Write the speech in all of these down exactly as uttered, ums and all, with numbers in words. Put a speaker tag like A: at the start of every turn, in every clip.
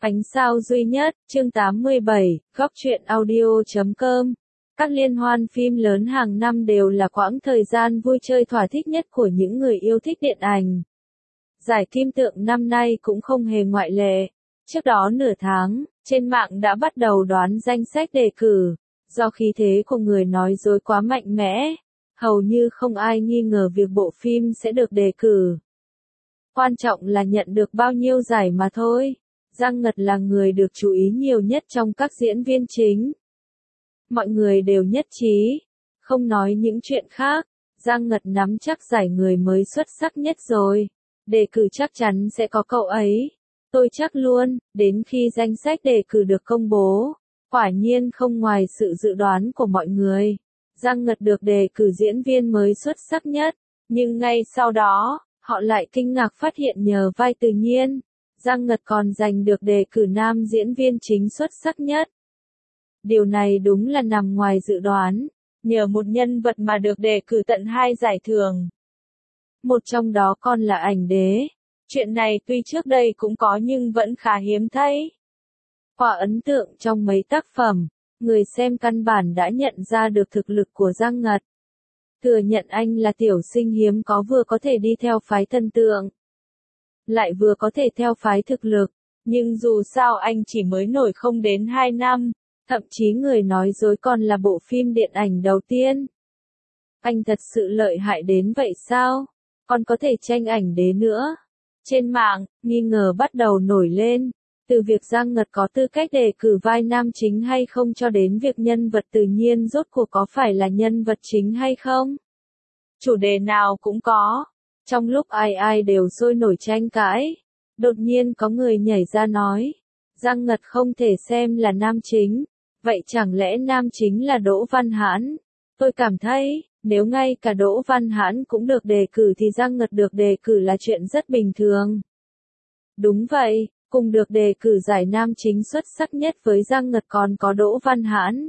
A: Ánh sao duy nhất, chương tám mươi bảy, góc truyện audio chấm com. Các liên hoan phim lớn hàng năm đều là quãng thời gian vui chơi thỏa thích nhất của những người yêu thích điện ảnh. Giải Kim Tượng năm nay cũng không hề ngoại lệ. Trước đó nửa tháng, trên mạng đã bắt đầu đoán danh sách đề cử. Do khí thế của người nói dối quá mạnh mẽ, hầu như không ai nghi ngờ việc bộ phim sẽ được đề cử. Quan trọng là nhận được bao nhiêu giải mà thôi. Giang Ngật là người được chú ý nhiều nhất trong các diễn viên chính. Mọi người đều nhất trí, không nói những chuyện khác, Giang Ngật nắm chắc giải người mới xuất sắc nhất rồi. Đề cử chắc chắn sẽ có cậu ấy. Tôi chắc luôn, đến khi danh sách đề cử được công bố, quả nhiên không ngoài sự dự đoán của mọi người. Giang Ngật được đề cử diễn viên mới xuất sắc nhất, nhưng ngay sau đó, họ lại kinh ngạc phát hiện nhờ vai Từ Nhiên, Giang Ngật còn giành được đề cử nam diễn viên chính xuất sắc nhất. Điều này đúng là nằm ngoài dự đoán, nhờ một nhân vật mà được đề cử tận hai giải thưởng. Một trong đó còn là ảnh đế. Chuyện này tuy trước đây cũng có nhưng vẫn khá hiếm thấy. Qua ấn tượng trong mấy tác phẩm, người xem căn bản đã nhận ra được thực lực của Giang Ngật. Thừa nhận anh là tiểu sinh hiếm có, vừa có thể đi theo phái thần tượng, lại vừa có thể theo phái thực lực, nhưng dù sao anh chỉ mới nổi không đến hai năm, thậm chí người nói dối còn là bộ phim điện ảnh đầu tiên. Anh thật sự lợi hại đến vậy sao? Còn có thể tranh ảnh đế nữa. Trên mạng, nghi ngờ bắt đầu nổi lên, từ việc Giang Ngật có tư cách đề cử vai nam chính hay không cho đến việc nhân vật Tự Nhiên rốt cuộc có phải là nhân vật chính hay không. Chủ đề nào cũng có. Trong lúc ai ai đều sôi nổi tranh cãi, đột nhiên có người nhảy ra nói, Giang Ngật không thể xem là nam chính, vậy chẳng lẽ nam chính là Đỗ Văn Hãn? Tôi cảm thấy, nếu ngay cả Đỗ Văn Hãn cũng được đề cử thì Giang Ngật được đề cử là chuyện rất bình thường. Đúng vậy, cùng được đề cử giải nam chính xuất sắc nhất với Giang Ngật còn có Đỗ Văn Hãn.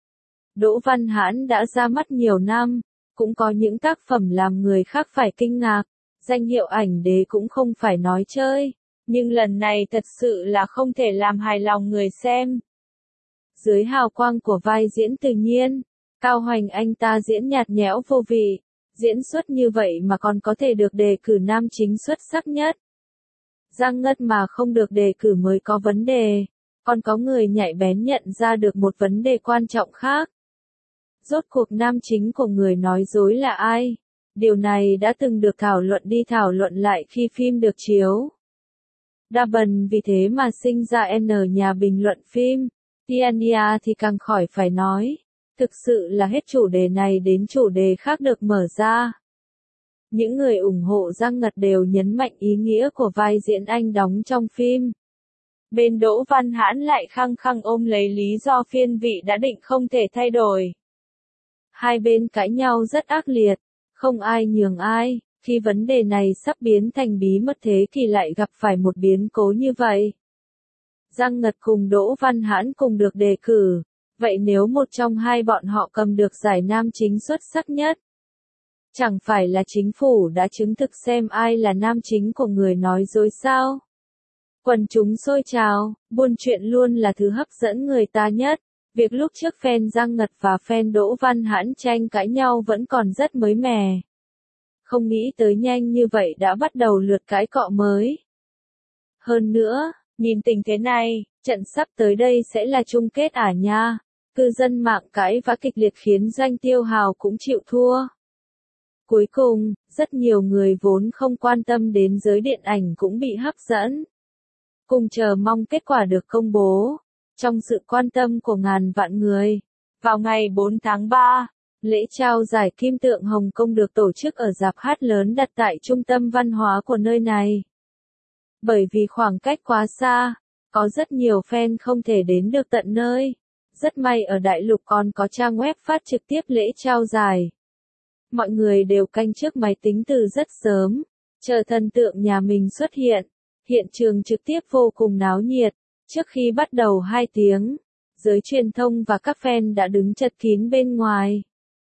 A: Đỗ Văn Hãn đã ra mắt nhiều năm, cũng có những tác phẩm làm người khác phải kinh ngạc, danh hiệu ảnh đế cũng không phải nói chơi, nhưng lần này thật sự là không thể làm hài lòng người xem. Dưới hào quang của vai diễn Tự Nhiên, Cao Hoành anh ta diễn nhạt nhẽo vô vị, diễn xuất như vậy mà còn có thể được đề cử nam chính xuất sắc nhất. Giang Ngật mà không được đề cử mới có vấn đề, còn có người nhạy bén nhận ra được một vấn đề quan trọng khác. Rốt cuộc nam chính của người nói dối là ai? Điều này đã từng được thảo luận đi thảo luận lại khi phim được chiếu. Đa bần vì thế mà sinh ra N nhà bình luận phim, Tiania thì càng khỏi phải nói. Thực sự là hết chủ đề này đến chủ đề khác được mở ra. Những người ủng hộ Giang Ngật đều nhấn mạnh ý nghĩa của vai diễn anh đóng trong phim. Bên Đỗ Văn Hãn lại khăng khăng ôm lấy lý do phiên vị đã định không thể thay đổi. Hai bên cãi nhau rất ác liệt, không ai nhường ai, khi vấn đề này sắp biến thành bí mật thế thì lại gặp phải một biến cố như vậy. Giang Ngật cùng Đỗ Văn Hãn cùng được đề cử, vậy nếu một trong hai bọn họ cầm được giải nam chính xuất sắc nhất, chẳng phải là chính phủ đã chứng thực xem ai là nam chính của người nói dối sao? Quần chúng sôi trào, buôn chuyện luôn là thứ hấp dẫn người ta nhất. Việc lúc trước fan Giang Ngật và fan Đỗ Văn Hãn tranh cãi nhau vẫn còn rất mới mẻ. Không nghĩ tới nhanh như vậy đã bắt đầu lượt cãi cọ mới. Hơn nữa, nhìn tình thế này, trận sắp tới đây sẽ là chung kết à nha. Cư dân mạng cãi vã kịch liệt khiến Doanh Tiêu Hào cũng chịu thua. Cuối cùng, rất nhiều người vốn không quan tâm đến giới điện ảnh cũng bị hấp dẫn. Cùng chờ mong kết quả được công bố. Trong sự quan tâm của ngàn vạn người, vào ngày bốn tháng ba, lễ trao giải Kim Tượng Hồng Kông được tổ chức ở rạp hát lớn đặt tại trung tâm văn hóa của nơi này. Bởi vì khoảng cách quá xa, có rất nhiều fan không thể đến được tận nơi. Rất may ở Đại Lục còn có trang web phát trực tiếp lễ trao giải. Mọi người đều canh trước máy tính từ rất sớm, chờ thần tượng nhà mình xuất hiện. Hiện trường trực tiếp vô cùng náo nhiệt. Trước khi bắt đầu hai tiếng, giới truyền thông và các fan đã đứng chật kín bên ngoài.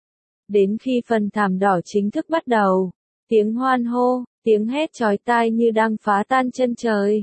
A: Đến khi phần thảm đỏ chính thức bắt đầu, tiếng hoan hô, tiếng hét chói tai như đang phá tan chân trời.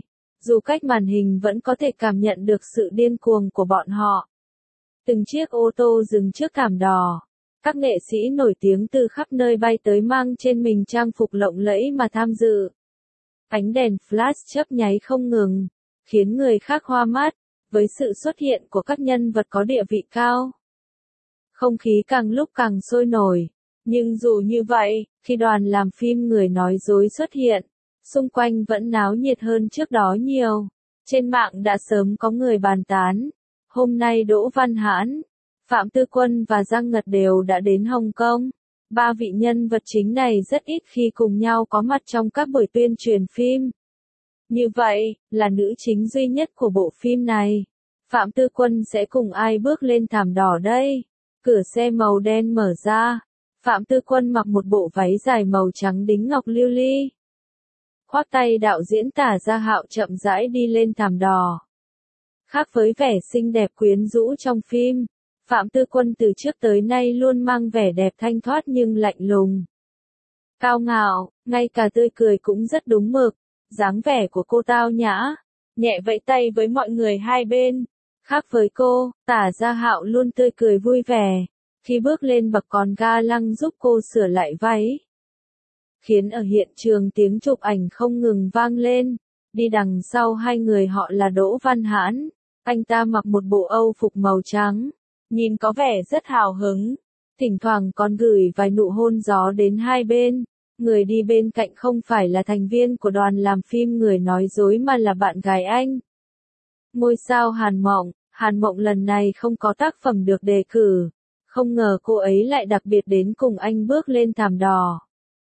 A: dù cách màn hình vẫn có thể cảm nhận được sự điên cuồng của bọn họ. Từng chiếc ô tô dừng trước thảm đỏ. Các nghệ sĩ nổi tiếng từ khắp nơi bay tới mang trên mình trang phục lộng lẫy mà tham dự. Ánh đèn flash chớp nháy không ngừng, khiến người khác hoa mắt, với sự xuất hiện của các nhân vật có địa vị cao. Không khí càng lúc càng sôi nổi, nhưng dù như vậy, khi đoàn làm phim Người nói dối xuất hiện, xung quanh vẫn náo nhiệt hơn trước đó nhiều. Trên mạng đã sớm có người bàn tán. Hôm nay Đỗ Văn Hãn, Phạm Tư Quân và Giang Ngật đều đã đến Hồng Kông. Ba vị nhân vật chính này rất ít khi cùng nhau có mặt trong các buổi tuyên truyền phim. Như vậy, là nữ chính duy nhất của bộ phim này. Phạm Tư Quân sẽ cùng ai bước lên thảm đỏ đây? Cửa xe màu đen mở ra. Phạm Tư Quân mặc một bộ váy dài màu trắng đính ngọc lưu ly. Khoác tay đạo diễn Tả Gia Hạo chậm rãi đi lên thảm đỏ. Khác với vẻ xinh đẹp quyến rũ trong phim, Phạm Tư Quân từ trước tới nay luôn mang vẻ đẹp thanh thoát nhưng lạnh lùng. Cao ngạo, ngay cả tươi cười cũng rất đúng mực, dáng vẻ của cô tao nhã, nhẹ vẫy tay với mọi người hai bên. Khác với cô, Tả Gia Hạo luôn tươi cười vui vẻ, khi bước lên bậc còn ga lăng giúp cô sửa lại váy. Khiến ở hiện trường tiếng chụp ảnh không ngừng vang lên. Đi đằng sau hai người họ là Đỗ Văn Hãn, anh ta mặc một bộ Âu phục màu trắng, nhìn có vẻ rất hào hứng, thỉnh thoảng còn gửi vài nụ hôn gió đến hai bên. Người đi bên cạnh không phải là thành viên của đoàn làm phim Người nói dối mà là bạn gái anh. Ngôi sao Hàn Mộng, Hàn Mộng lần này không có tác phẩm được đề cử, không ngờ cô ấy lại đặc biệt đến cùng anh bước lên thảm đỏ.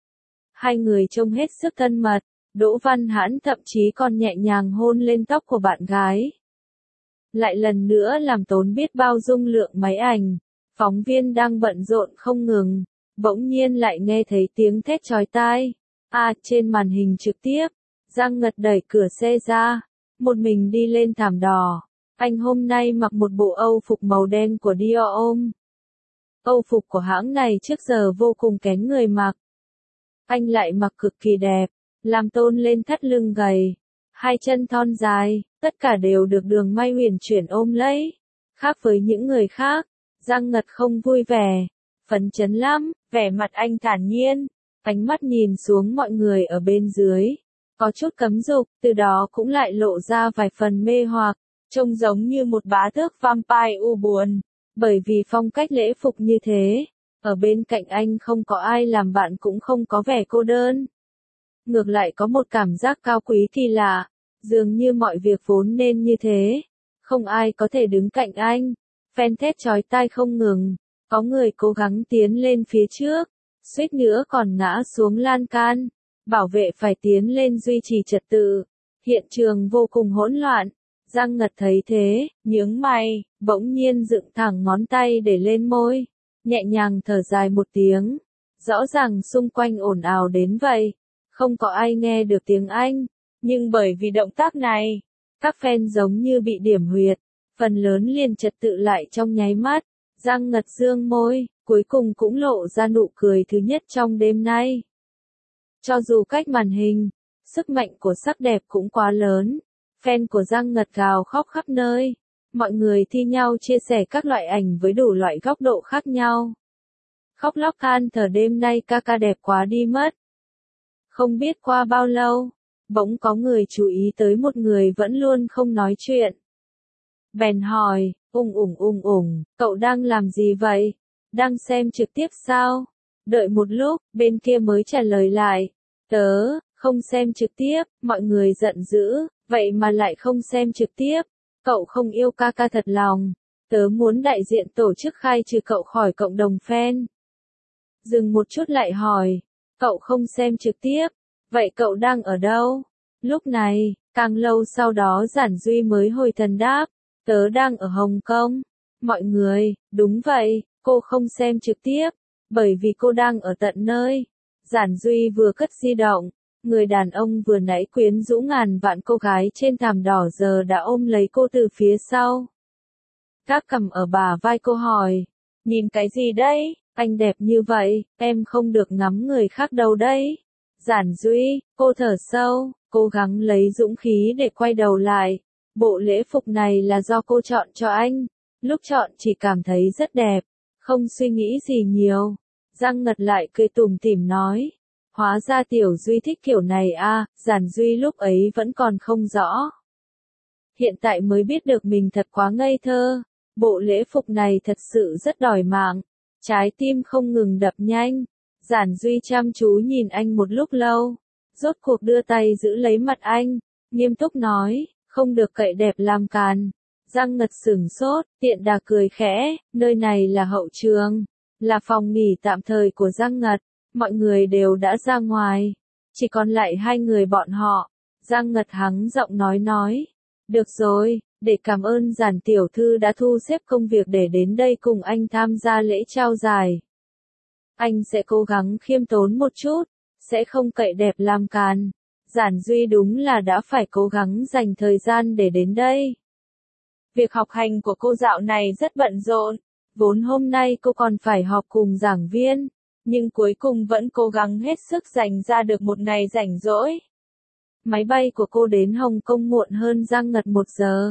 A: Hai người trông hết sức thân mật, Đỗ Văn Hãn thậm chí còn nhẹ nhàng hôn lên tóc của bạn gái. Lại lần nữa làm tốn biết bao dung lượng máy ảnh, phóng viên đang bận rộn không ngừng, bỗng nhiên lại nghe thấy tiếng thét chói tai. À, trên màn hình trực tiếp, Giang Ngật đẩy cửa xe ra, một mình đi lên thảm đỏ. Anh hôm nay mặc một bộ Âu phục màu đen của Dior Homme. Âu phục của hãng này trước giờ vô cùng kén người mặc. Anh lại mặc cực kỳ đẹp, làm tôn lên thắt lưng gầy, hai chân thon dài, tất cả đều được đường may huyền chuyển ôm lấy. Khác với những người khác, Giang Ngật không vui vẻ, phấn chấn lắm, vẻ mặt anh thản nhiên, ánh mắt nhìn xuống mọi người ở bên dưới, có chút cấm dục, từ đó cũng lại lộ ra vài phần mê hoặc, trông giống như một bá tước vampire u buồn, bởi vì phong cách lễ phục như thế. Ở bên cạnh anh không có ai làm bạn cũng không có vẻ cô đơn. Ngược lại có một cảm giác cao quý kỳ lạ, dường như mọi việc vốn nên như thế. Không ai có thể đứng cạnh anh. Phen thét chói tai không ngừng, có người cố gắng tiến lên phía trước, suýt nữa còn ngã xuống lan can. Bảo vệ phải tiến lên duy trì trật tự. Hiện trường vô cùng hỗn loạn. Giang Ngật thấy thế, nhướng mày, bỗng nhiên dựng thẳng ngón tay để lên môi. Nhẹ nhàng thở dài một tiếng. Rõ ràng xung quanh ồn ào đến vậy. Không có ai nghe được tiếng Anh. Nhưng bởi vì động tác này, các fan giống như bị điểm huyệt. Phần lớn liền trật tự lại trong nháy mắt. Giang Ngật dương môi, cuối cùng cũng lộ ra nụ cười thứ nhất trong đêm nay. Cho dù cách màn hình, sức mạnh của sắc đẹp cũng quá lớn. Fan của Giang Ngật gào khóc khắp nơi. Mọi người thi nhau chia sẻ các loại ảnh với đủ loại góc độ khác nhau. Khóc lóc than thở đêm nay ca ca đẹp quá đi mất. Không biết qua bao lâu, bỗng có người chú ý tới một người vẫn luôn không nói chuyện. Bèn hỏi, ùng ùng ùng ùng, cậu đang làm gì vậy? Đang xem trực tiếp sao? Đợi một lúc, bên kia mới trả lời lại. Tớ, không xem trực tiếp, mọi người giận dữ, vậy mà lại không xem trực tiếp. Cậu không yêu ca ca thật lòng. Tớ muốn đại diện tổ chức khai trừ cậu khỏi cộng đồng fan. Dừng một chút lại hỏi. Cậu không xem trực tiếp. Vậy cậu đang ở đâu? Lúc này, càng lâu sau đó Giản Duy mới hồi thần đáp. Tớ đang ở Hồng Kông. Mọi người, đúng vậy, cô không xem trực tiếp. Bởi vì cô đang ở tận nơi. Giản Duy vừa cất di động. Người đàn ông vừa nãy quyến rũ ngàn vạn cô gái trên thảm đỏ giờ đã ôm lấy cô từ phía sau. Gác cầm ở bả vai cô hỏi. Nhìn cái gì đấy? Anh đẹp như vậy, em không được ngắm người khác đâu đấy. Giản Duy, cô thở sâu, cố gắng lấy dũng khí để quay đầu lại. Bộ lễ phục này là do cô chọn cho anh. Lúc chọn chỉ cảm thấy rất đẹp, không suy nghĩ gì nhiều. Giang Ngật lại cười tủm tỉm nói. Hóa ra Tiểu Duy thích kiểu này à, Giản Duy lúc ấy vẫn còn không rõ. Hiện tại mới biết được mình thật quá ngây thơ. Bộ lễ phục này thật sự rất đòi mạng. Trái tim không ngừng đập nhanh. Giản Duy chăm chú nhìn anh một lúc lâu. Rốt cuộc đưa tay giữ lấy mặt anh. Nghiêm túc nói, không được cậy đẹp làm càn. Giang Ngật sửng sốt, tiện đà cười khẽ, nơi này là hậu trường. Là phòng nghỉ tạm thời của Giang Ngật. Mọi người đều đã ra ngoài. Chỉ còn lại hai người bọn họ. Giang Ngật hắng giọng nói nói. Được rồi, để cảm ơn Giản tiểu thư đã thu xếp công việc để đến đây cùng anh tham gia lễ trao giải. Anh sẽ cố gắng khiêm tốn một chút, sẽ không cậy đẹp làm càn. Giản Duy đúng là đã phải cố gắng dành thời gian để đến đây. Việc học hành của cô dạo này rất bận rộn, vốn hôm nay cô còn phải họp cùng giảng viên, nhưng cuối cùng vẫn cố gắng hết sức dành ra được một ngày rảnh rỗi. Máy bay của cô đến Hồng Kông muộn hơn Giang Ngật một giờ.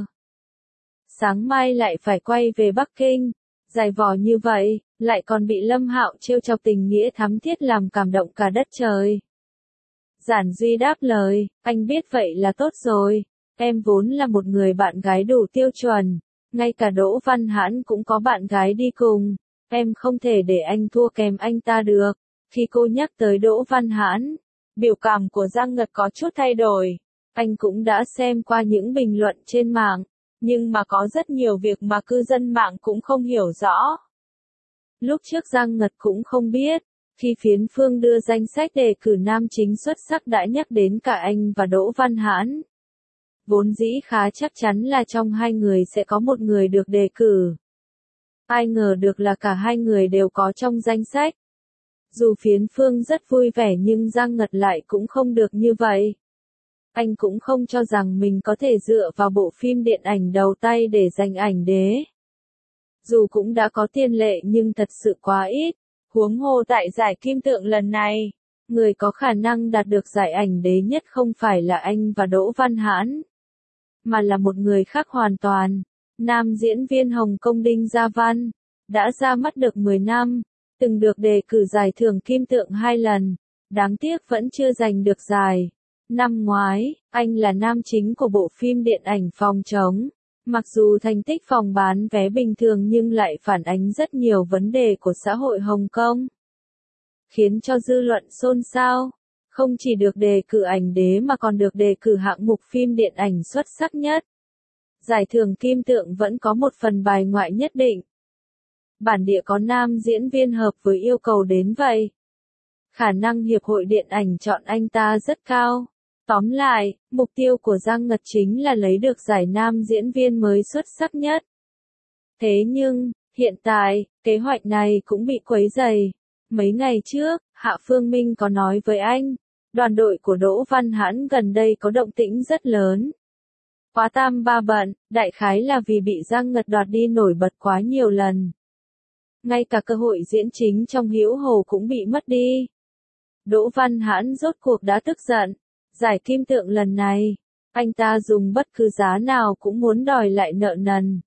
A: Sáng mai lại phải quay về Bắc Kinh, dài vò như vậy, lại còn bị Lâm Hạo trêu chọc tình nghĩa thắm thiết làm cảm động cả đất trời. Giản Duy đáp lời, anh biết vậy là tốt rồi, em vốn là một người bạn gái đủ tiêu chuẩn, ngay cả Đỗ Văn Hãn cũng có bạn gái đi cùng, em không thể để anh thua kém anh ta được. Khi cô nhắc tới Đỗ Văn Hãn, biểu cảm của Giang Ngật có chút thay đổi, anh cũng đã xem qua những bình luận trên mạng, nhưng mà có rất nhiều việc mà cư dân mạng cũng không hiểu rõ. Lúc trước Giang Ngật cũng không biết, khi Phiến Phương đưa danh sách đề cử nam chính xuất sắc đã nhắc đến cả anh và Đỗ Văn Hãn. Vốn dĩ khá chắc chắn là trong hai người sẽ có một người được đề cử. Ai ngờ được là cả hai người đều có trong danh sách. Dù Phiến Phương rất vui vẻ nhưng Giang Ngật lại cũng không được như vậy. Anh cũng không cho rằng mình có thể dựa vào bộ phim điện ảnh đầu tay để giành ảnh đế. Dù cũng đã có tiền lệ nhưng thật sự quá ít. Huống hồ tại giải kim tượng lần này, người có khả năng đạt được giải ảnh đế nhất không phải là anh và Đỗ Văn Hãn, mà là một người khác hoàn toàn. Nam diễn viên Hồng Kông Đinh Gia Văn, đã ra mắt được mười năm, từng được đề cử giải thưởng kim tượng hai lần, đáng tiếc vẫn chưa giành được giải. Năm ngoái, anh là nam chính của bộ phim điện ảnh Phòng Trống. Mặc dù thành tích phòng bán vé bình thường nhưng lại phản ánh rất nhiều vấn đề của xã hội Hồng Kông, khiến cho dư luận xôn xao. Không chỉ được đề cử ảnh đế mà còn được đề cử hạng mục phim điện ảnh xuất sắc nhất. Giải thưởng kim tượng vẫn có một phần bài ngoại nhất định. Bản địa có nam diễn viên hợp với yêu cầu đến vậy. Khả năng hiệp hội điện ảnh chọn anh ta rất cao. Tóm lại, mục tiêu của Giang Ngật chính là lấy được giải nam diễn viên mới xuất sắc nhất. Thế nhưng, hiện tại, kế hoạch này cũng bị quấy rầy. Mấy ngày trước, Hạ Phương Minh có nói với anh, đoàn đội của Đỗ Văn Hãn gần đây có động tĩnh rất lớn. Quá tam ba bận, đại khái là vì bị Giang Ngật đoạt đi nổi bật quá nhiều lần. Ngay cả cơ hội diễn chính trong Hữu Hồ cũng bị mất đi. Đỗ Văn Hãn rốt cuộc đã tức giận. Giải kim tượng lần này, anh ta dùng bất cứ giá nào cũng muốn đòi lại nợ nần.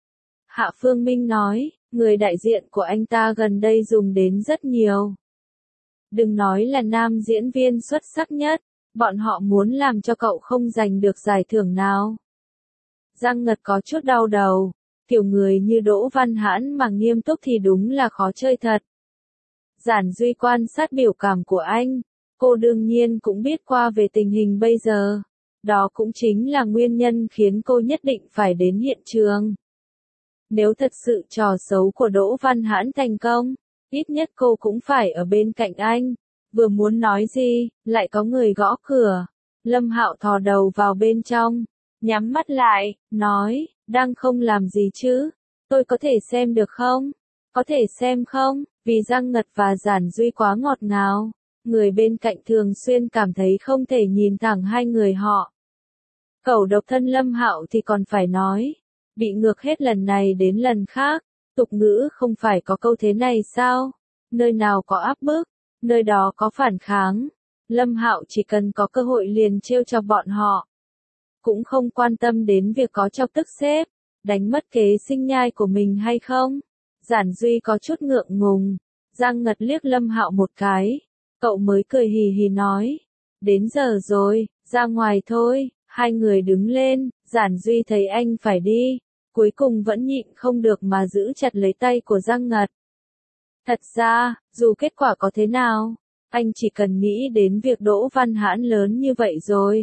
A: Hạ Phương Minh nói, người đại diện của anh ta gần đây dùng đến rất nhiều. Đừng nói là nam diễn viên xuất sắc nhất, bọn họ muốn làm cho cậu không giành được giải thưởng nào. Giang Ngật có chút đau đầu, kiểu người như Đỗ Văn Hãn mà nghiêm túc thì đúng là khó chơi thật. Giản Duy quan sát biểu cảm của anh. Cô đương nhiên cũng biết qua về tình hình bây giờ. Đó cũng chính là nguyên nhân khiến cô nhất định phải đến hiện trường. Nếu thật sự trò xấu của Đỗ Văn Hãn thành công, ít nhất cô cũng phải ở bên cạnh anh. Vừa muốn nói gì, lại có người gõ cửa. Lâm Hạo thò đầu vào bên trong, nhắm mắt lại, nói, đang không làm gì chứ? Tôi có thể xem được không? Có thể xem không? Vì Giang Ngật và Giản Duy quá ngọt ngào. Người bên cạnh thường xuyên cảm thấy không thể nhìn thẳng hai người họ. Cẩu độc thân Lâm Hạo thì còn phải nói. Bị ngược hết lần này đến lần khác. Tục ngữ không phải có câu thế này sao? Nơi nào có áp bức, nơi đó có phản kháng. Lâm Hạo chỉ cần có cơ hội liền trêu cho bọn họ. Cũng không quan tâm đến việc có chọc tức sếp, đánh mất kế sinh nhai của mình hay không. Giản Duy có chút ngượng ngùng. Giang Ngật liếc Lâm Hạo một cái. Cậu mới cười hì hì nói. Đến giờ rồi, ra ngoài thôi. Hai người đứng lên, Giản Duy thấy anh phải đi. Cuối cùng vẫn nhịn không được mà giữ chặt lấy tay của Giang Ngật. Thật ra, dù kết quả có thế nào, anh chỉ cần nghĩ đến việc Đỗ Văn Hãn lớn như vậy rồi.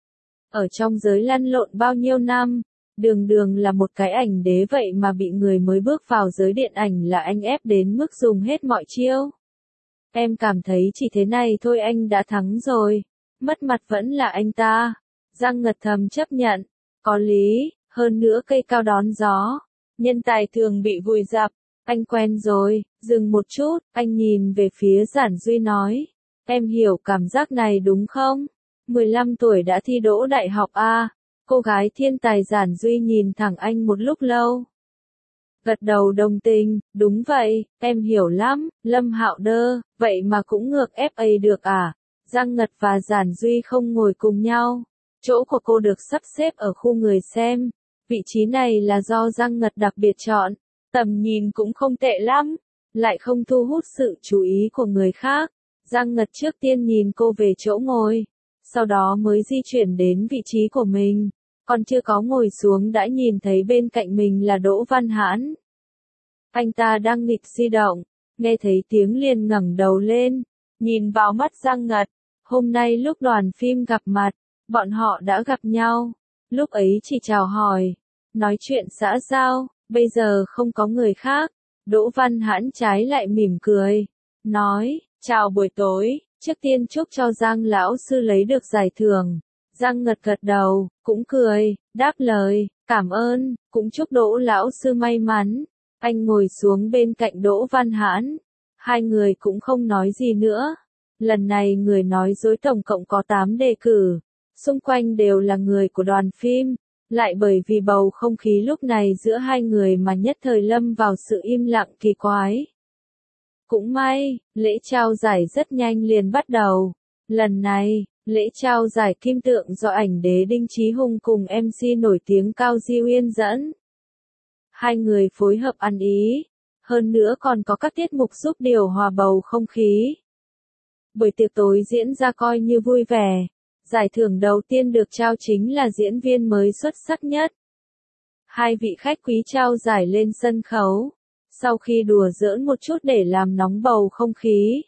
A: Ở trong giới lăn lộn bao nhiêu năm, đường đường là một cái ảnh đế vậy mà bị người mới bước vào giới điện ảnh là anh ép đến mức dùng hết mọi chiêu. Em cảm thấy chỉ thế này thôi anh đã thắng rồi, mất mặt vẫn là anh ta. Giang Ngật thầm chấp nhận, có lý, hơn nữa cây cao đón gió, nhân tài thường bị vùi dập. Anh quen rồi, dừng một chút, anh nhìn về phía Giản Duy nói. Em hiểu cảm giác này đúng không? mười lăm tuổi đã thi đỗ đại học A. Cô gái thiên tài Giản Duy nhìn thẳng anh một lúc lâu. Gật đầu đồng tình, đúng vậy, em hiểu lắm. Lâm Hạo đơ, vậy mà cũng ngược ép a được à? Giang Ngật và Giản Duy không ngồi cùng nhau. Chỗ của cô được sắp xếp ở khu người xem. Vị trí này là do Giang Ngật đặc biệt chọn. Tầm nhìn cũng không tệ lắm, lại không thu hút sự chú ý của người khác. Giang Ngật trước tiên nhìn cô về chỗ ngồi, sau đó mới di chuyển đến vị trí của mình. Còn chưa có ngồi xuống đã nhìn thấy bên cạnh mình là Đỗ Văn Hãn. Anh ta đang nghịch di động, nghe thấy tiếng liền ngẩng đầu lên, nhìn vào mắt Giang Ngật. Hôm nay lúc đoàn phim gặp mặt, bọn họ đã gặp nhau, lúc ấy chỉ chào hỏi, nói chuyện xã giao. Bây giờ không có người khác. Đỗ Văn Hãn trái lại mỉm cười, nói, chào buổi tối, trước tiên chúc cho Giang lão sư lấy được giải thưởng. Giang Ngật gật đầu, cũng cười, đáp lời, cảm ơn, cũng chúc Đỗ lão sư may mắn. Anh ngồi xuống bên cạnh Đỗ Văn Hãn, hai người cũng không nói gì nữa. Lần này người nói dối tổng cộng có tám đề cử, xung quanh đều là người của đoàn phim. Lại bởi vì bầu không khí lúc này giữa hai người mà nhất thời lâm vào sự im lặng kỳ quái. Cũng may, lễ trao giải rất nhanh liền bắt đầu. Lần này, lễ trao giải kim tượng do ảnh đế Đinh Chí Hùng cùng em xê nổi tiếng Cao Di Uyên dẫn. Hai người phối hợp ăn ý, hơn nữa còn có các tiết mục giúp điều hòa bầu không khí. Buổi tiệc tối diễn ra coi như vui vẻ. Giải thưởng đầu tiên được trao chính là diễn viên mới xuất sắc nhất. Hai vị khách quý trao giải lên sân khấu, sau khi đùa giỡn một chút để làm nóng bầu không khí.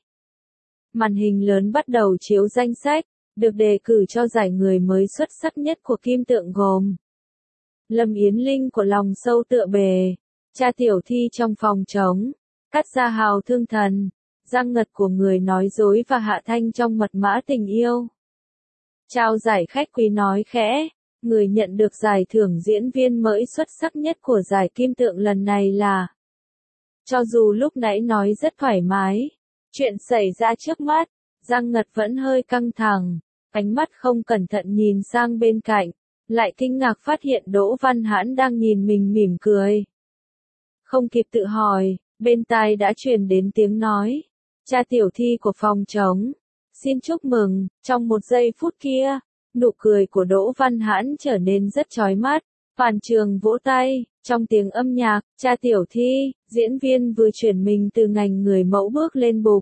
A: Màn hình lớn bắt đầu chiếu danh sách, được đề cử cho giải người mới xuất sắc nhất của kim tượng gồm Lâm Yến Linh của Lòng Sâu Tựa Bề, Cha Tiểu Thi trong Phòng Trống, Cát Gia Hào Thương Thần, Giang Ngật của Người Nói Dối và Hạ Thanh trong Mật Mã Tình Yêu. Trao giải khách quý nói khẽ, người nhận được giải thưởng diễn viên mới xuất sắc nhất của giải kim tượng lần này là. Cho dù lúc nãy nói rất thoải mái, chuyện xảy ra trước mắt, Giang Ngật vẫn hơi căng thẳng, ánh mắt không cẩn thận nhìn sang bên cạnh, lại kinh ngạc phát hiện Đỗ Văn Hãn đang nhìn mình mỉm cười. Không kịp tự hỏi, bên tai đã truyền đến tiếng nói, Cha Tiểu Thi của Phòng Trống. Xin chúc mừng, trong một giây phút kia, nụ cười của Đỗ Văn Hãn trở nên rất chói mắt, toàn trường vỗ tay, trong tiếng âm nhạc, Cha Tiểu Thi, diễn viên vừa chuyển mình từ ngành người mẫu bước lên bục.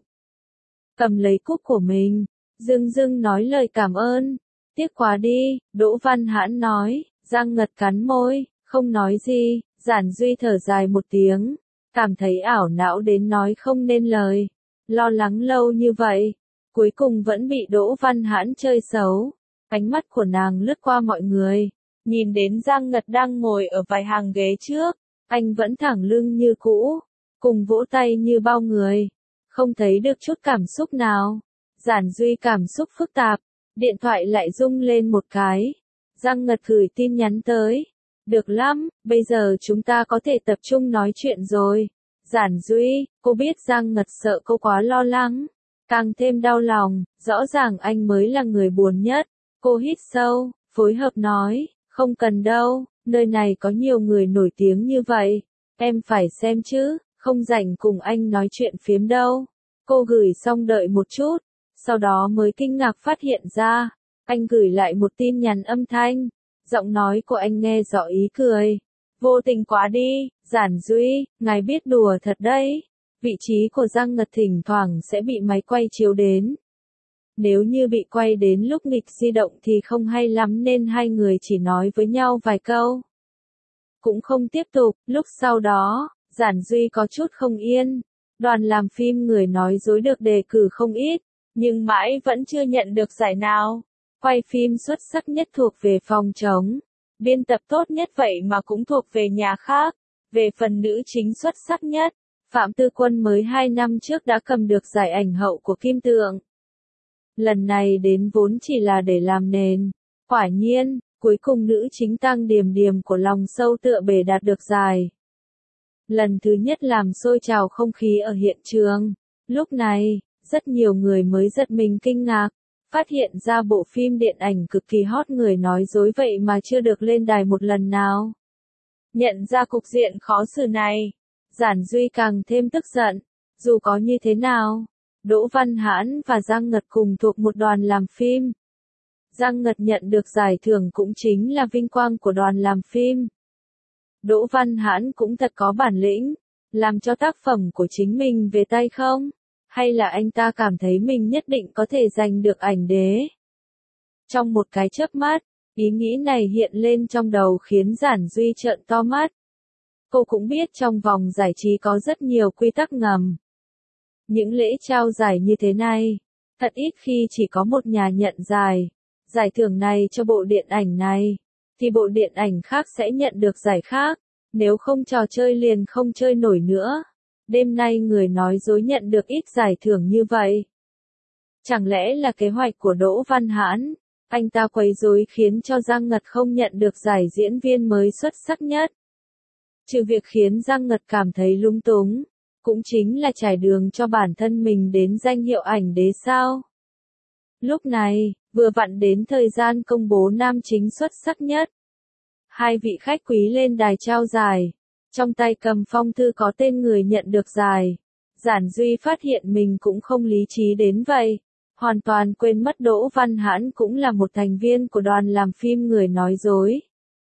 A: Cầm lấy cúp của mình, dưng dưng nói lời cảm ơn, tiếc quá đi, Đỗ Văn Hãn nói, Giang Ngật cắn môi, không nói gì, Giản Duy thở dài một tiếng, cảm thấy ảo não đến nói không nên lời, lo lắng lâu như vậy. Cuối cùng vẫn bị Đỗ Văn Hãn chơi xấu. Ánh mắt của nàng lướt qua mọi người, nhìn đến Giang Ngật đang ngồi ở vài hàng ghế trước, anh vẫn thẳng lưng như cũ, cùng vỗ tay như bao người, không thấy được chút cảm xúc nào. Giản Duy cảm xúc phức tạp, điện thoại lại rung lên một cái. Giang Ngật gửi tin nhắn tới, được lắm, bây giờ chúng ta có thể tập trung nói chuyện rồi. Giản Duy, cô biết Giang Ngật sợ cô quá lo lắng. Càng thêm đau lòng, rõ ràng anh mới là người buồn nhất. Cô hít sâu, phối hợp nói, không cần đâu, nơi này có nhiều người nổi tiếng như vậy. Em phải xem chứ, không rảnh cùng anh nói chuyện phiếm đâu. Cô gửi xong đợi một chút, sau đó mới kinh ngạc phát hiện ra, anh gửi lại một tin nhắn âm thanh, giọng nói của anh nghe rõ ý cười. Vô tình quá đi, Giản Duy, ngài biết đùa thật đấy. Vị trí của Giang Ngật thỉnh thoảng sẽ bị máy quay chiếu đến. Nếu như bị quay đến lúc nghịch di động thì không hay lắm nên hai người chỉ nói với nhau vài câu. Cũng không tiếp tục, lúc sau đó, Giản Duy có chút không yên. Đoàn làm phim người nói dối được đề cử không ít, nhưng mãi vẫn chưa nhận được giải nào. Quay phim xuất sắc nhất thuộc về phòng trống. Biên tập tốt nhất vậy mà cũng thuộc về nhà khác. Về phần nữ chính xuất sắc nhất, Phạm Tư Quân mới hai năm trước đã cầm được giải ảnh hậu của Kim Tượng. Lần này đến vốn chỉ là để làm nền. Quả nhiên, cuối cùng nữ chính Tăng Điềm Điềm của Lòng Sâu Tựa Bể đạt được giải. Lần thứ nhất làm sôi trào không khí ở hiện trường. Lúc này, rất nhiều người mới giật mình kinh ngạc, phát hiện ra bộ phim điện ảnh cực kỳ hot người nói dối vậy mà chưa được lên đài một lần nào. Nhận ra cục diện khó xử này, Giản Duy càng thêm tức giận. Dù có như thế nào, Đỗ Văn Hãn và Giang Ngật cùng thuộc một đoàn làm phim. Giang Ngật nhận được giải thưởng cũng chính là vinh quang của đoàn làm phim. Đỗ Văn Hãn cũng thật có bản lĩnh, làm cho tác phẩm của chính mình về tay không? Hay là anh ta cảm thấy mình nhất định có thể giành được ảnh đế? Trong một cái chớp mắt, ý nghĩ này hiện lên trong đầu khiến Giản Duy trợn to mắt. Cô cũng biết trong vòng giải trí có rất nhiều quy tắc ngầm. Những lễ trao giải như thế này, thật ít khi chỉ có một nhà nhận giải. Giải thưởng này cho bộ điện ảnh này, thì bộ điện ảnh khác sẽ nhận được giải khác. Nếu không trò chơi liền không chơi nổi nữa. Đêm nay người nói dối nhận được ít giải thưởng như vậy. Chẳng lẽ là kế hoạch của Đỗ Văn Hãn? Anh ta quấy rối khiến cho Giang Ngật không nhận được giải diễn viên mới xuất sắc nhất. Trừ việc khiến Giang Ngật cảm thấy lung túng, cũng chính là trải đường cho bản thân mình đến danh hiệu ảnh đế sao. Lúc này, vừa vặn đến thời gian công bố nam chính xuất sắc nhất. Hai vị khách quý lên đài trao giải, trong tay cầm phong thư có tên người nhận được giải. Giản Duy phát hiện mình cũng không lý trí đến vậy, hoàn toàn quên mất Đỗ Văn Hãn cũng là một thành viên của đoàn làm phim người nói dối.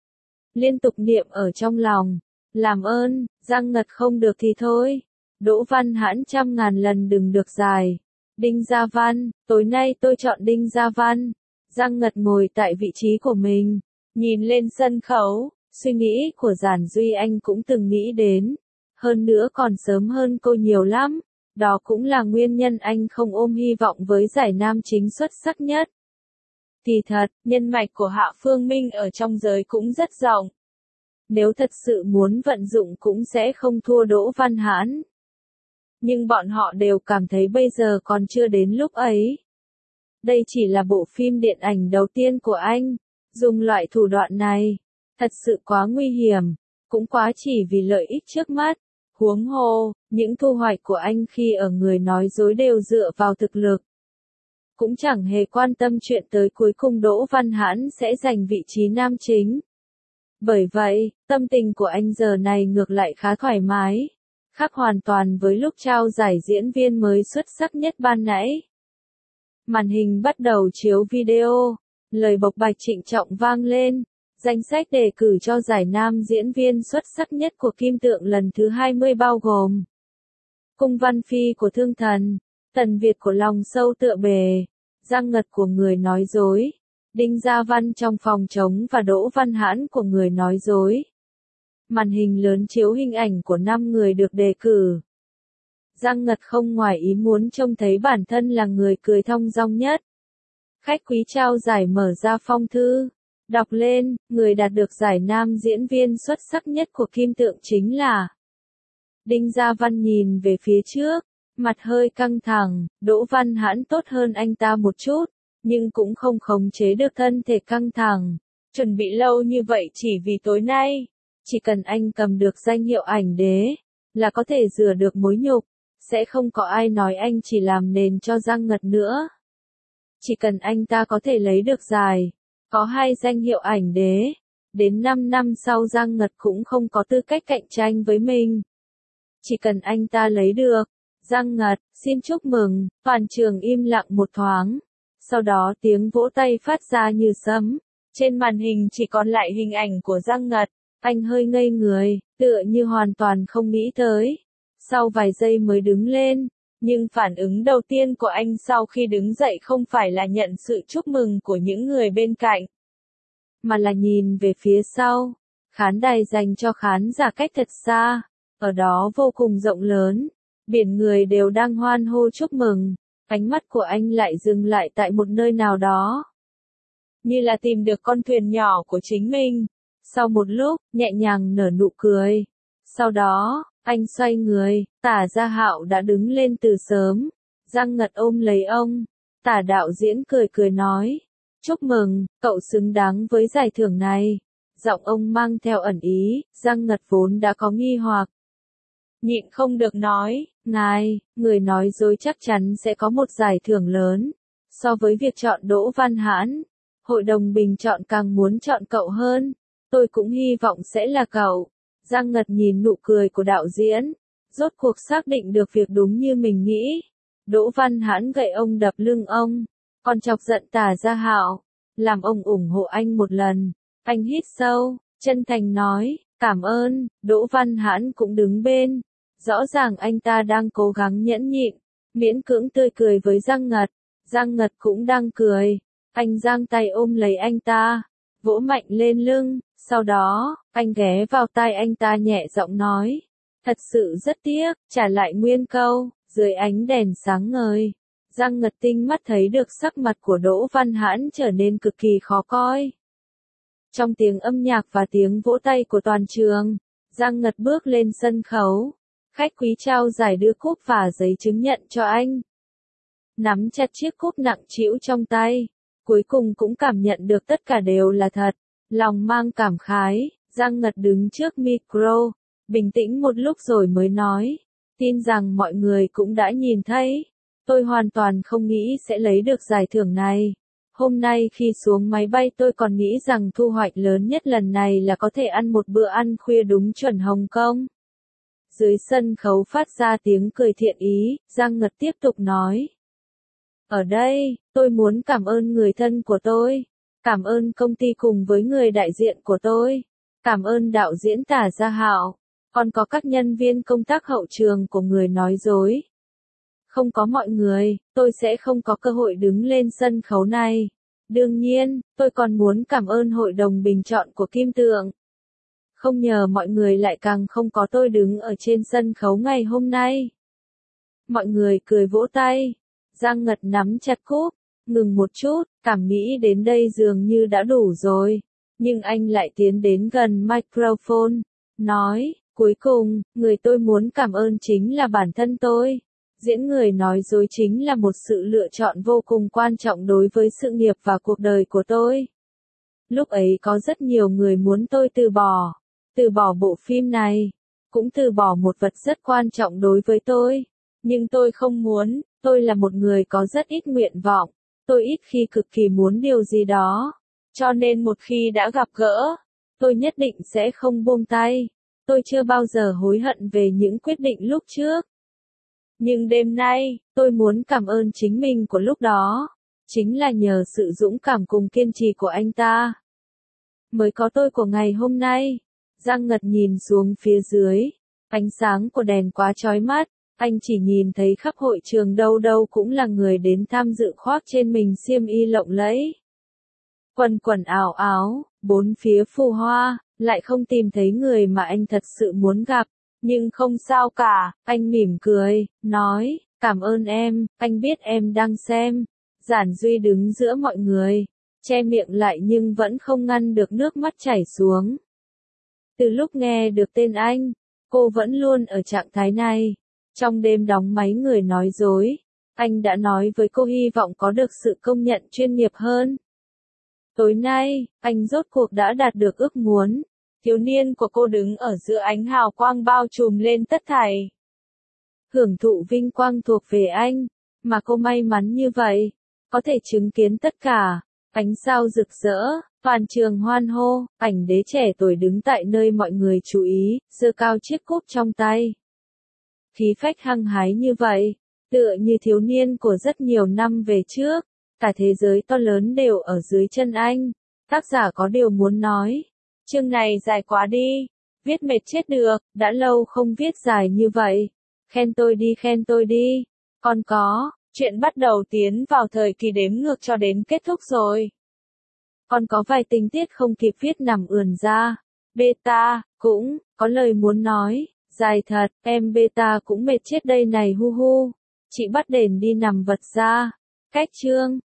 A: Liên tục niệm ở trong lòng, làm ơn, Giang Ngật không được thì thôi. Đỗ Văn Hãn trăm ngàn lần đừng được giải. Đinh Gia Văn, tối nay tôi chọn Đinh Gia Văn. Giang Ngật ngồi tại vị trí của mình, nhìn lên sân khấu, suy nghĩ của Giản Duy anh cũng từng nghĩ đến. Hơn nữa còn sớm hơn cô nhiều lắm, đó cũng là nguyên nhân anh không ôm hy vọng với giải nam chính xuất sắc nhất. Thì thật, nhân mạch của Hạ Phương Minh ở trong giới cũng rất rộng. Nếu thật sự muốn vận dụng cũng sẽ không thua Đỗ Văn Hãn. Nhưng bọn họ đều cảm thấy bây giờ còn chưa đến lúc ấy. Đây chỉ là bộ phim điện ảnh đầu tiên của anh, dùng loại thủ đoạn này, thật sự quá nguy hiểm, cũng quá chỉ vì lợi ích trước mắt. Huống hồ, những thu hoạch của anh khi ở người nói dối đều dựa vào thực lực. Cũng chẳng hề quan tâm chuyện tới cuối cùng Đỗ Văn Hãn sẽ giành vị trí nam chính. Bởi vậy, tâm tình của anh giờ này ngược lại khá thoải mái, khác hoàn toàn với lúc trao giải diễn viên mới xuất sắc nhất ban nãy. Màn hình bắt đầu chiếu video, lời bộc bạch trịnh trọng vang lên, danh sách đề cử cho giải nam diễn viên xuất sắc nhất của Kim Tượng lần thứ hai mươi bao gồm Cung Văn Phi của Thương Thần, Tần Việt của Lòng Sâu Tựa Bể, Giang Ngật của Người Nói Dối, Đinh Gia Văn trong Phòng Trống và Đỗ Văn Hãn của Người Nói Dối. Màn hình lớn chiếu hình ảnh của năm người được đề cử. Giang Ngật không ngoài ý muốn trông thấy bản thân là người cười thong dong nhất. Khách quý trao giải mở ra phong thư, đọc lên, người đạt được giải nam diễn viên xuất sắc nhất của Kim Tượng chính là Đinh Gia Văn. Nhìn về phía trước, mặt hơi căng thẳng. Đỗ Văn Hãn tốt hơn anh ta một chút, nhưng cũng không khống chế được thân thể căng thẳng. Chuẩn bị lâu như vậy chỉ vì tối nay, chỉ cần anh cầm được danh hiệu ảnh đế, là có thể rửa được mối nhục, sẽ không có ai nói anh chỉ làm nền cho Giang Ngật nữa. Chỉ cần anh ta có thể lấy được giải, có hai danh hiệu ảnh đế, đến năm năm sau Giang Ngật cũng không có tư cách cạnh tranh với mình. Chỉ cần anh ta lấy được Giang Ngật, xin chúc mừng, toàn trường im lặng một thoáng. Sau đó tiếng vỗ tay phát ra như sấm. Trên màn hình chỉ còn lại hình ảnh của Giang Ngật. Anh hơi ngây người, tựa như hoàn toàn không nghĩ tới. Sau vài giây mới đứng lên. Nhưng phản ứng đầu tiên của anh sau khi đứng dậy không phải là nhận sự chúc mừng của những người bên cạnh, mà là nhìn về phía sau. Khán đài dành cho khán giả cách thật xa. Ở đó vô cùng rộng lớn. Biển người đều đang hoan hô chúc mừng. Ánh mắt của anh lại dừng lại tại một nơi nào đó. Như là tìm được con thuyền nhỏ của chính mình. Sau một lúc, nhẹ nhàng nở nụ cười. Sau đó, anh xoay người, Tả Gia Hạo đã đứng lên từ sớm. Giang Ngật ôm lấy ông. Tả đạo diễn cười cười nói. Chúc mừng, cậu xứng đáng với giải thưởng này. Giọng ông mang theo ẩn ý, Giang Ngật vốn đã có nghi hoặc. Nhịn không được nói, ngài, người nói dối chắc chắn sẽ có một giải thưởng lớn. So với việc chọn Đỗ Văn Hãn, hội đồng bình chọn càng muốn chọn cậu hơn. Tôi cũng hy vọng sẽ là cậu. Giang Ngật nhìn nụ cười của đạo diễn. Rốt cuộc xác định được việc đúng như mình nghĩ. Đỗ Văn Hãn gậy ông đập lưng ông. Còn chọc giận Tả Gia Hạo. Làm ông ủng hộ anh một lần. Anh hít sâu, chân thành nói, cảm ơn. Đỗ Văn Hãn cũng đứng bên. Rõ ràng anh ta đang cố gắng nhẫn nhịn. Miễn cưỡng tươi cười với Giang Ngật. Giang Ngật cũng đang cười. Anh giang tay ôm lấy anh ta. Vỗ mạnh lên lưng. Sau đó, anh ghé vào tai anh ta nhẹ giọng nói. Thật sự rất tiếc, trả lại nguyên câu. Dưới ánh đèn sáng ngời. Giang Ngật tinh mắt thấy được sắc mặt của Đỗ Văn Hãn trở nên cực kỳ khó coi. Trong tiếng âm nhạc và tiếng vỗ tay của toàn trường, Giang Ngật bước lên sân khấu. Khách quý trao giải đưa cúp và giấy chứng nhận cho anh. Nắm chặt chiếc cúp nặng trĩu trong tay. Cuối cùng cũng cảm nhận được tất cả đều là thật. Lòng mang cảm khái, Giang Ngật đứng trước micro. Bình tĩnh một lúc rồi mới nói. Tin rằng mọi người cũng đã nhìn thấy. Tôi hoàn toàn không nghĩ sẽ lấy được giải thưởng này. Hôm nay khi xuống máy bay tôi còn nghĩ rằng thu hoạch lớn nhất lần này là có thể ăn một bữa ăn khuya đúng chuẩn Hồng Kông. Dưới sân khấu phát ra tiếng cười thiện ý, Giang Ngật tiếp tục nói. Ở đây, tôi muốn cảm ơn người thân của tôi. Cảm ơn công ty cùng với người đại diện của tôi. Cảm ơn đạo diễn Tả Gia Hạo. Còn có các nhân viên công tác hậu trường của người nói dối. Không có mọi người, tôi sẽ không có cơ hội đứng lên sân khấu này. Đương nhiên, tôi còn muốn cảm ơn hội đồng bình chọn của Kim Tượng. Không nhờ mọi người lại càng không có tôi đứng ở trên sân khấu ngày hôm nay. Mọi người cười vỗ tay. Giang Ngật nắm chặt cúp, ngừng một chút, cảm nghĩ đến đây dường như đã đủ rồi. Nhưng anh lại tiến đến gần microphone, nói, cuối cùng, người tôi muốn cảm ơn chính là bản thân tôi. Diễn người nói dối chính là một sự lựa chọn vô cùng quan trọng đối với sự nghiệp và cuộc đời của tôi. Lúc ấy có rất nhiều người muốn tôi từ bỏ. Từ bỏ bộ phim này. Cũng từ bỏ một vật rất quan trọng đối với tôi. Nhưng tôi không muốn, tôi là một người có rất ít nguyện vọng. Tôi ít khi cực kỳ muốn điều gì đó. Cho nên một khi đã gặp gỡ, tôi nhất định sẽ không buông tay. Tôi chưa bao giờ hối hận về những quyết định lúc trước. Nhưng đêm nay, tôi muốn cảm ơn chính mình của lúc đó. Chính là nhờ sự dũng cảm cùng kiên trì của anh ta. Mới có tôi của ngày hôm nay. Giang Ngật nhìn xuống phía dưới. Ánh sáng của đèn quá chói mắt. Anh chỉ nhìn thấy khắp hội trường đâu đâu cũng là người đến tham dự khoác trên mình xiêm y lộng lẫy. Quần quần ảo áo, bốn phía phù hoa, lại không tìm thấy người mà anh thật sự muốn gặp. Nhưng không sao cả, anh mỉm cười, nói, cảm ơn em, anh biết em đang xem. Giản Duy đứng giữa mọi người, che miệng lại nhưng vẫn không ngăn được nước mắt chảy xuống. Từ lúc nghe được tên anh, cô vẫn luôn ở trạng thái này. Trong đêm đóng máy người nói dối, anh đã nói với cô hy vọng có được sự công nhận chuyên nghiệp hơn. Tối nay, anh rốt cuộc đã đạt được ước muốn. Thiếu niên của cô đứng ở giữa ánh hào quang bao trùm lên tất thảy. Hưởng thụ vinh quang thuộc về anh, mà cô may mắn như vậy, có thể chứng kiến tất cả. Ánh sao rực rỡ, toàn trường hoan hô, ảnh đế trẻ tuổi đứng tại nơi mọi người chú ý, giơ cao chiếc cúp trong tay. khí phách hăng hái như vậy, tựa như thiếu niên của rất nhiều năm về trước, cả thế giới to lớn đều ở dưới chân anh. Tác giả có điều muốn nói, chương này dài quá đi, viết mệt chết được, đã lâu không viết dài như vậy. Khen tôi đi, khen tôi đi. Còn có, chuyện bắt đầu tiến vào thời kỳ đếm ngược cho đến kết thúc rồi. Còn có vài tình tiết không kịp viết nằm ườn ra. Beta, cũng, có lời muốn nói, dài thật, em beta cũng mệt chết đây này hu hu. Chị bắt đền đi nằm vật ra. Cách chương.